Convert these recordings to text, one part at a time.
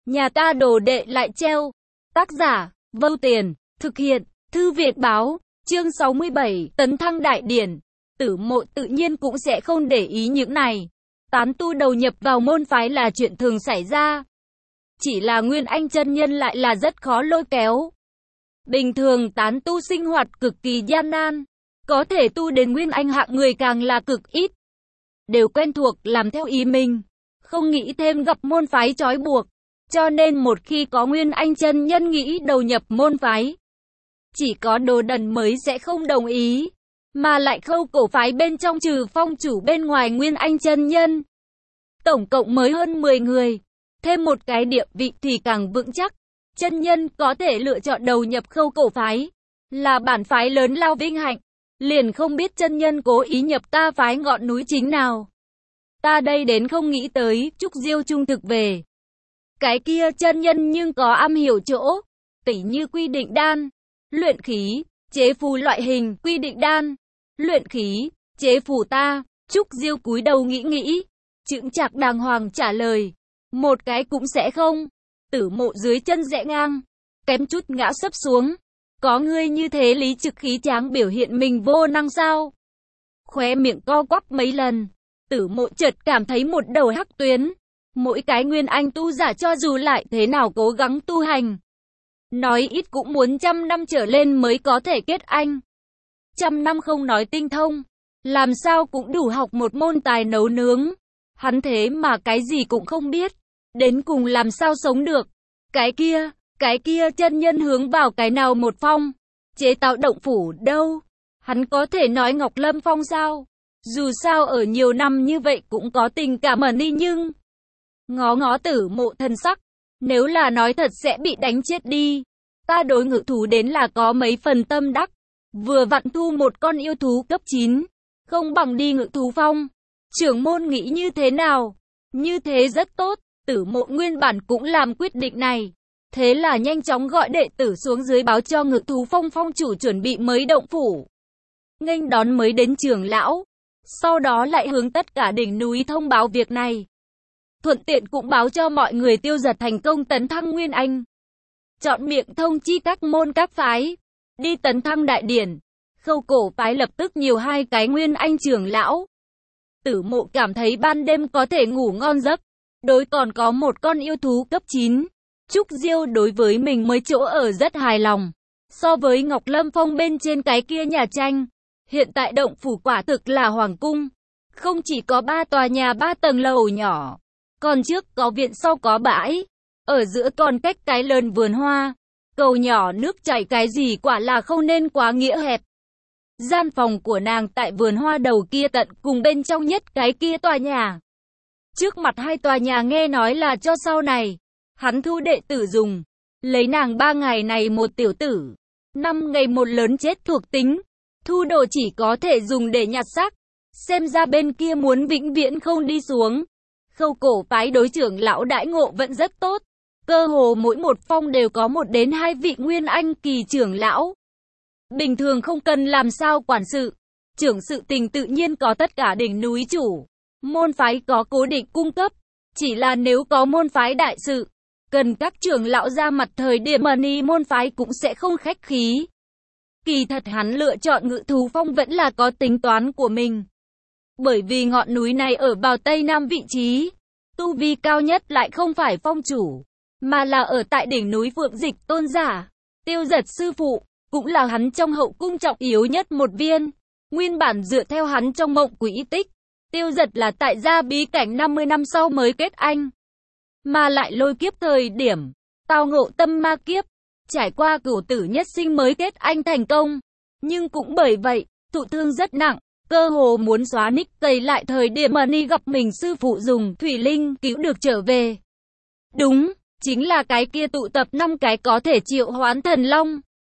Nhà ta đồ đệ lại treo. Tác giả, Vâu Tiền, thực hiện, Thư Viện Báo, chương 67, tấn thăng đại điển. Tử Mộ tự nhiên cũng sẽ không để ý những này. Tán tu đầu nhập vào môn phái là chuyện thường xảy ra. Chỉ là Nguyên Anh chân nhân lại là rất khó lôi kéo. Bình thường tán tu sinh hoạt cực kỳ gian nan. Có thể tu đến Nguyên Anh hạng người càng là cực ít. Đều quen thuộc làm theo ý mình. Không nghĩ thêm gặp môn phái trói buộc. Cho nên một khi có Nguyên Anh chân nhân nghĩ đầu nhập môn phái, chỉ có Đồ Đần mới sẽ không đồng ý. Mà lại Khâu Cổ phái bên trong trừ phong chủ bên ngoài Nguyên Anh chân nhân, tổng cộng mới hơn 10 người. Thêm một cái địa vị thì càng vững chắc. Chân nhân có thể lựa chọn đầu nhập Khâu Cổ phái, là bản phái lớn lao vinh hạnh. Liền không biết chân nhân cố ý nhập ta phái ngọn núi chính nào. Ta đây đến không nghĩ tới, Trúc Diêu trung thực về. Cái kia chân nhân nhưng có am hiểu chỗ, tỉ như quy định đan, luyện khí, chế phù loại hình, quy định đan, luyện khí, chế phù ta. Trúc Diêu cúi đầu nghĩ, chững chạc đàng hoàng trả lời, một cái cũng sẽ không. Tử Mộ dưới chân rẽ ngang, kém chút ngã sấp xuống. Có ngươi như thế lý trực khí tráng biểu hiện mình vô năng sao? Khóe miệng co quắp mấy lần, Tử Mộ chợt cảm thấy một đầu hắc tuyến. Mỗi cái Nguyên Anh tu giả cho dù lại thế nào cố gắng tu hành, nói ít cũng muốn 100 năm trở lên mới có thể kết anh. 100 năm không nói tinh thông, làm sao cũng đủ học một môn tài nấu nướng. Hắn thế mà cái gì cũng không biết, đến cùng làm sao sống được. Cái kia chân nhân hướng vào cái nào một phong, chế tạo động phủ đâu. Hắn có thể nói Ngọc Lâm Phong sao? Dù sao ở nhiều năm như vậy cũng có tình cảm ẩn đi nhưng... Ngó Tử Mộ thần sắc, nếu là nói thật sẽ bị đánh chết đi. Ta đối ngự thú đến là có mấy phần tâm đắc, vừa vặn thu một con yêu thú cấp 9, không bằng đi Ngự Thú Phong. Trưởng môn nghĩ như thế nào? Như thế rất tốt. Tử Mộ nguyên bản cũng làm quyết định này, thế là nhanh chóng gọi đệ tử xuống dưới báo cho Ngự Thú Phong phong chủ chuẩn bị mới động phủ, nghênh đón mới đến trưởng lão. Sau đó lại hướng tất cả đỉnh núi thông báo việc này. Thuận tiện cũng báo cho mọi người Tiêu Giật thành công tấn thăng Nguyên Anh. Chọn miệng thông chi các môn các phái, đi tấn thăng đại điển. Khâu Cổ phái lập tức nhiều 2 cái Nguyên Anh trưởng lão. Tử Mộ cảm thấy ban đêm có thể ngủ ngon giấc. Đối còn có một con yêu thú cấp 9. Trúc Diêu đối với mình mới chỗ ở rất hài lòng. So với Ngọc Lâm Phong bên trên cái kia nhà tranh, hiện tại động phủ quả thực là hoàng cung. Không chỉ có 3 tòa nhà 3 tầng lầu nhỏ, còn trước có viện sau có bãi, ở giữa còn cách cái lớn vườn hoa, cầu nhỏ nước chảy cái gì quả là không nên quá nghĩa hẹp. Gian phòng của nàng tại vườn hoa đầu kia tận cùng bên trong nhất cái kia tòa nhà. Trước mặt 2 tòa nhà nghe nói là cho sau này hắn thu đệ tử dùng. Lấy nàng 3 ngày này một tiểu tử, 5 ngày một lớn chết thuộc tính. Thu đồ chỉ có thể dùng để nhặt xác. Xem ra bên kia muốn vĩnh viễn không đi xuống. Khâu Cổ phái đối trưởng lão đãi ngộ vẫn rất tốt. Cơ hồ mỗi một phong đều có 1 đến 2 vị Nguyên Anh kỳ trưởng lão. Bình thường không cần làm sao quản sự. Trưởng sự tình tự nhiên có tất cả đỉnh núi chủ. Môn phái có cố định cung cấp. Chỉ là nếu có môn phái đại sự, cần các trưởng lão ra mặt thời điểm ni môn phái cũng sẽ không khách khí. Kỳ thật hắn lựa chọn Ngự Thú Phong vẫn là có tính toán của mình. Bởi vì ngọn núi này ở vào Tây Nam vị trí, tu vi cao nhất lại không phải phong chủ, mà là ở tại đỉnh núi Phượng Dịch tôn giả. Tiêu Giật sư phụ, cũng là hắn trong hậu cung trọng yếu nhất một viên. Nguyên bản dựa theo hắn trong mộng quỹ tích, Tiêu Giật là tại gia bí cảnh 50 năm sau mới kết anh. Mà lại lôi kiếp thời điểm, tao ngộ tâm ma kiếp, trải qua cửu tử nhất sinh mới kết anh thành công. Nhưng cũng bởi vậy, thụ thương rất nặng, cơ hồ muốn xóa nick cày lại thời điểm ni gặp mình sư phụ dùng thủy linh cứu được trở về. Đúng, chính là cái kia tụ tập 5 cái có thể triệu hoán thần long.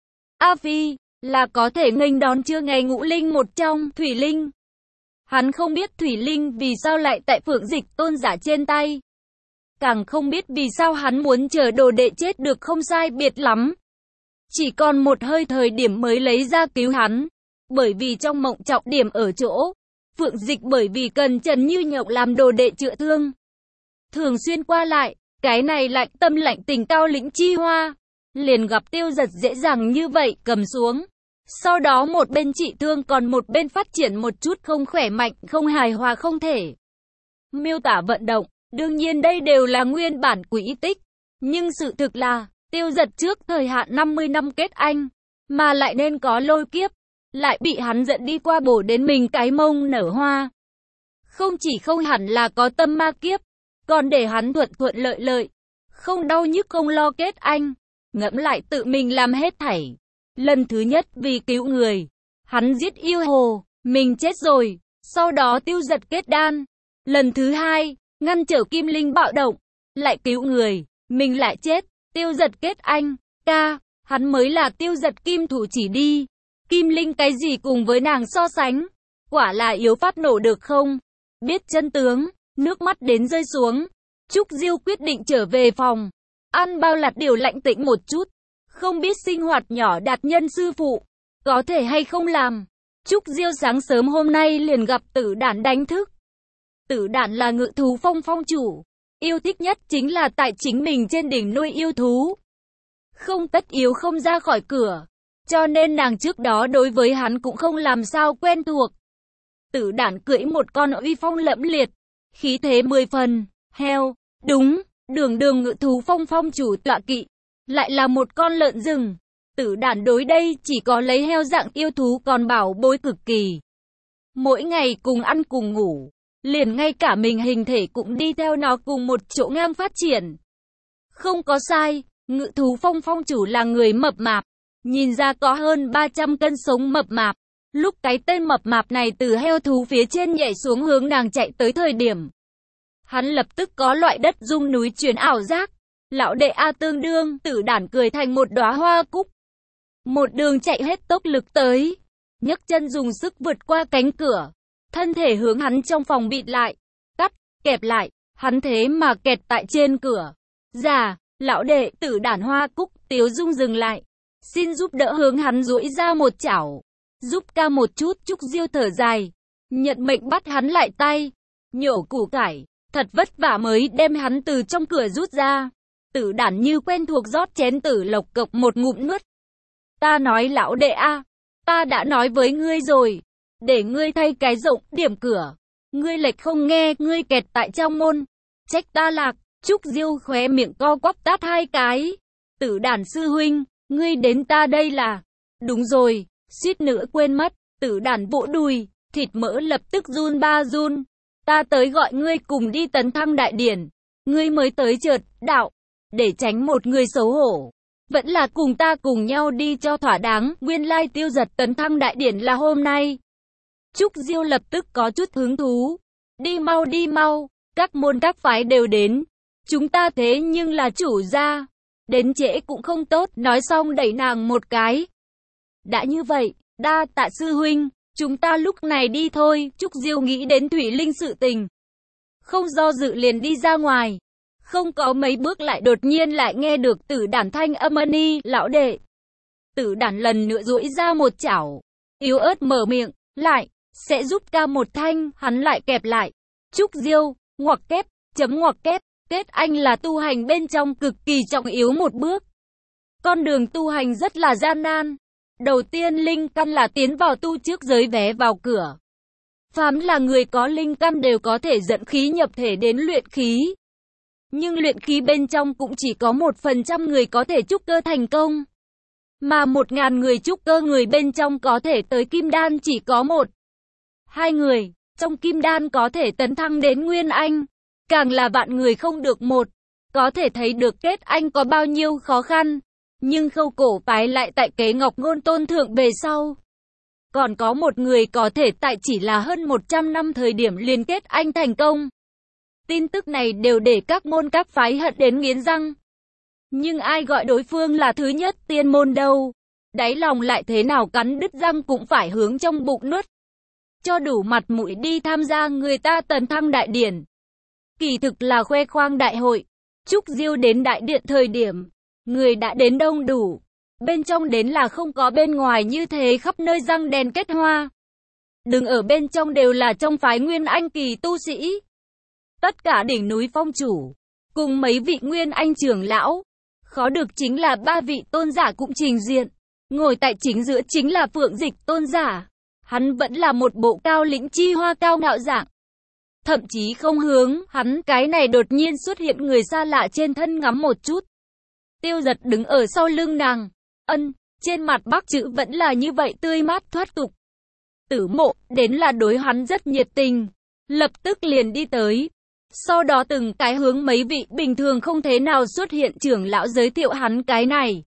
A Phi, là có thể nghênh đón chưa ngày ngũ linh một trong thủy linh. Hắn không biết thủy linh vì sao lại tại Phượng Dịch tôn giả trên tay. Càng không biết vì sao hắn muốn chờ đồ đệ chết được không sai biệt lắm. Chỉ còn một hơi thời điểm mới lấy ra cứu hắn. Bởi vì trong mộng trọng điểm ở chỗ, Phượng Dịch bởi vì cần Trần Như Nhộng làm đồ đệ chữa thương, thường xuyên qua lại, Cái này lạnh tâm lạnh tình Cao Lĩnh Chi Hoa, liền gặp Tiêu Giật dễ dàng như vậy cầm xuống. Sau đó một bên trị thương còn một bên phát triển một chút không khỏe mạnh, không hài hòa không thể miêu tả vận động. Đương nhiên đây đều là nguyên bản quỹ tích. Nhưng sự thực là, Tiêu Giật trước thời hạn 50 năm kết anh, mà lại nên có lôi kiếp, lại bị hắn dẫn đi qua bổ đến mình cái mông nở hoa. Không chỉ không hẳn là có tâm ma kiếp, còn để hắn thuận thuận lợi lợi, không đau nhức không lo kết anh. Ngẫm lại tự mình làm hết thảy. Lần thứ nhất vì cứu người, hắn giết yêu hồ, mình chết rồi, sau đó Tiêu Giật kết đan. Lần thứ hai, ngăn trở Kim Linh bạo động, lại cứu người, mình lại chết, Tiêu Giật kết anh. Hắn mới là Tiêu Giật kim thủ chỉ đi. Kim Linh cái gì cùng với nàng so sánh, quả là yếu phát nổ được không? Biết chân tướng, nước mắt đến rơi xuống. Trúc Diêu quyết định trở về phòng, ăn bao lạt điều lạnh tĩnh một chút. Không biết sinh hoạt nhỏ đạt nhân sư phụ, có thể hay không làm. Trúc Diêu sáng sớm hôm nay liền gặp Tử Đản đánh thức. Tử Đản là ngự thú phong phong chủ, yêu thích nhất chính là tại chính mình trên đỉnh nuôi yêu thú. Không tất yếu không ra khỏi cửa, cho nên nàng trước đó đối với hắn cũng không làm sao quen thuộc. Tử Đản cưỡi một con uy phong lẫm liệt, khí thế 10 phần, heo, đúng, đường đường ngự thú phong phong chủ tọa kỵ, lại là một con lợn rừng. Tử Đản đối đây chỉ có lấy heo dạng yêu thú còn bảo bối cực kỳ. Mỗi ngày cùng ăn cùng ngủ, liền ngay cả mình hình thể cũng đi theo nó cùng một chỗ ngang phát triển. Không có sai, ngự thú phong phong chủ là người mập mạp, nhìn ra có hơn 300 cân sống mập mạp. Lúc cái tên mập mạp này từ heo thú phía trên nhảy xuống hướng nàng chạy tới thời điểm, hắn lập tức có loại đất rung núi chuyển ảo giác. Lão đệ A tương đương, Tử Đản cười thành một đóa hoa cúc. Một đường chạy hết tốc lực tới, nhấc chân dùng sức vượt qua cánh cửa, thân thể hướng hắn trong phòng bịt lại, kẹp lại, hắn thế mà kẹt tại trên cửa. Lão đệ, Tử Đản hoa cúc, Tiếu Dung dừng lại, xin giúp đỡ hướng hắn duỗi ra một chảo. Giúp ca một chút. Trúc Diêu thở dài, nhận mệnh bắt hắn lại tay, nhổ củ cải, thật vất vả mới đem hắn từ trong cửa rút ra. Tử Đản như quen thuộc rót chén tử lộc cộc một ngụm nuốt. Ta nói lão đệ a, ta đã nói với ngươi rồi, để ngươi thay cái rộng điểm cửa, ngươi lệch không nghe, ngươi kẹt tại trong môn, trách ta lạc. Trúc Diêu khóe miệng co quắp tát hai cái. Tử Đản sư huynh, ngươi đến ta đây là, đúng rồi, suýt nữa quên mất. Tử Đản vỗ đùi, thịt mỡ lập tức run ba run. Ta tới gọi ngươi cùng đi tấn thăng đại điển, ngươi mới tới trượt đạo, để tránh một người xấu hổ, vẫn là cùng ta cùng nhau đi cho thỏa đáng. Nguyên lai Tiêu Giật tấn thăng đại điển là hôm nay. Trúc Diêu lập tức có chút hứng thú. Đi mau, các môn các phái đều đến, chúng ta thế nhưng là chủ gia, đến trễ cũng không tốt. Nói xong đẩy nàng một cái. Đã như vậy, đa tạ sư huynh, chúng ta lúc này đi thôi. Trúc Diêu nghĩ đến Thủy Linh sự tình, không do dự liền đi ra ngoài. Không có mấy bước lại đột nhiên lại nghe được Tử Đản thanh âm ni, lão đệ. Tử Đản lần nữa duỗi ra một chảo, yếu ớt mở miệng, lại, sẽ giúp ca một thanh. Hắn lại kẹp lại. Trúc Diêu, ngoặc kép, ngoặc kép, kết anh là tu hành bên trong cực kỳ trọng yếu một bước. Con đường tu hành rất là gian nan. Đầu tiên linh căn là tiến vào tu trước giới vé vào cửa. Phàm là người có linh căn đều có thể dẫn khí nhập thể đến luyện khí. Nhưng luyện khí bên trong cũng chỉ có 1% người có thể trúc cơ thành công. Mà 1000 người trúc cơ người bên trong có thể tới kim đan chỉ có 1-2 người. Trong kim đan có thể tấn thăng đến nguyên anh, càng là vạn người không được một. Có thể thấy được kết anh có bao nhiêu khó khăn. Nhưng Khâu Cổ phái lại tại kế Ngọc Ngôn tôn thượng về sau. Còn có một người có thể tại chỉ là hơn 100 năm thời điểm liên kết anh thành công. Tin tức này đều để các môn các phái hận đến nghiến răng. Nhưng ai gọi đối phương là thứ nhất tiên môn đâu. Đáy lòng lại thế nào cắn đứt răng cũng phải hướng trong bụng nuốt. Cho đủ mặt mũi đi tham gia người ta tấn thăng đại điển. Kỳ thực là khoe khoang đại hội. Trúc Diêu đến đại điện thời điểm, người đã đến đông đủ. Bên trong đến là không có bên ngoài như thế khắp nơi răng đèn kết hoa. Đừng ở bên trong đều là trong phái nguyên anh kỳ tu sĩ. Tất cả đỉnh núi phong chủ, cùng mấy vị nguyên anh trưởng lão. Khó được chính là ba vị tôn giả cũng trình diện. Ngồi tại chính giữa chính là Phượng Dịch tôn giả. Hắn vẫn là một bộ cao lĩnh chi hoa cao ngạo dạng. Thậm chí không hướng hắn cái này đột nhiên xuất hiện người xa lạ trên thân ngắm một chút. Tiêu Giật đứng ở sau lưng nàng. Trên mặt Bắc chữ vẫn là như vậy tươi mát thoát tục. Tử Mộ đến là đối hắn rất nhiệt tình. Lập tức liền đi tới. Sau đó từng cái hướng mấy vị bình thường không thế nào xuất hiện trưởng lão giới thiệu hắn cái này.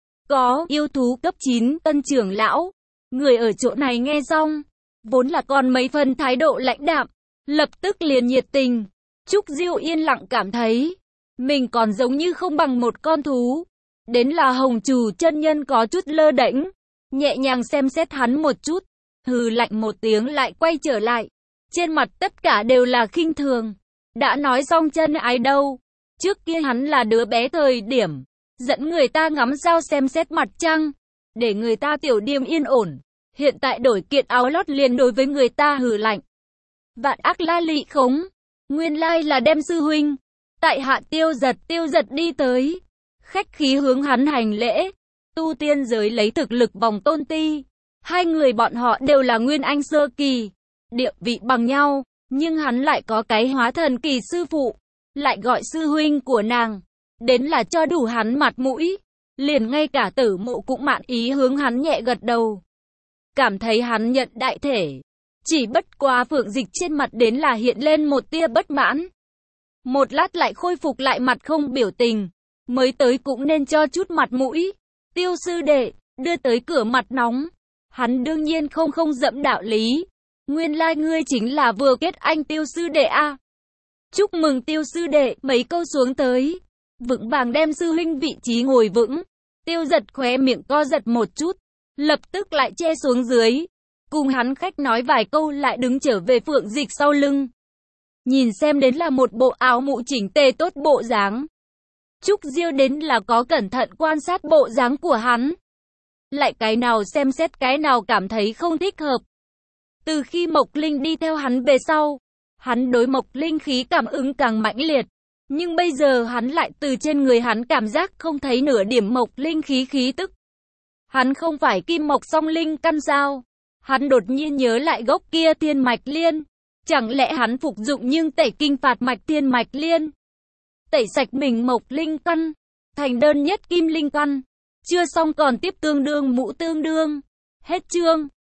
Có yêu thú cấp 9 tân trưởng lão. Người ở chỗ này nghe xong, vốn là còn mấy phần thái độ lãnh đạm, lập tức liền nhiệt tình. Trúc Diêu yên lặng cảm thấy, mình còn giống như không bằng một con thú. Đến là Hồng Trù chân nhân có chút lơ đễnh, nhẹ nhàng xem xét hắn một chút, hừ lạnh một tiếng lại quay trở lại. Trên mặt tất cả đều là khinh thường. Đã nói xong chân ái đâu. Trước kia hắn là đứa bé thời điểm, dẫn người ta ngắm sao xem xét mặt trăng, để người ta tiểu điềm yên ổn. Hiện tại đổi kiện áo lót liền đối với người ta hừ lạnh. Vạn ác la lị khống. Nguyên lai là đem sư huynh. Tại hạ Tiêu Giật đi tới. Khách khí hướng hắn hành lễ. Tu tiên giới lấy thực lực vòng tôn ti. Hai người bọn họ đều là nguyên anh sơ kỳ. Địa vị bằng nhau. Nhưng hắn lại có cái hóa thần kỳ sư phụ. Lại gọi sư huynh của nàng. Đến là cho đủ hắn mặt mũi. Liền ngay cả Tử Mộ cũng mạn ý hướng hắn nhẹ gật đầu. Cảm thấy hắn nhận đại thể. Chỉ bất quá Phượng Dịch trên mặt đến là hiện lên một tia bất mãn. Một lát lại khôi phục lại mặt không biểu tình. Mới tới cũng nên cho chút mặt mũi. Tiêu sư đệ, đưa tới cửa mặt nóng. Hắn đương nhiên không dẫm đạo lý. Nguyên lai ngươi chính là vừa kết anh Tiêu sư đệ a. Chúc mừng Tiêu sư đệ, mấy câu xuống tới. Vững vàng đem sư huynh vị trí ngồi vững. Tiêu Giật khóe miệng co giật một chút. Lập tức lại che xuống dưới. Cùng hắn khách nói vài câu lại đứng trở về Phượng Dịch sau lưng. Nhìn xem đến là một bộ áo mũ chỉnh tề tốt bộ dáng. Trúc Diêu đến là có cẩn thận quan sát bộ dáng của hắn. Lại cái nào xem xét cái nào cảm thấy không thích hợp. Từ khi Mộc Linh đi theo hắn về sau, hắn đối Mộc Linh khí cảm ứng càng mãnh liệt. Nhưng bây giờ hắn lại từ trên người hắn cảm giác không thấy nửa điểm Mộc Linh khí tức. Hắn không phải kim mộc song linh căn sao? Hắn đột nhiên nhớ lại gốc kia thiên mạch liên. Chẳng lẽ hắn phục dụng nhưng tẩy kinh phạt mạch thiên mạch liên? Tẩy sạch mình mộc linh căn, thành đơn nhất kim linh căn. Chưa xong còn tiếp tương đương mũ tương đương. Hết chương.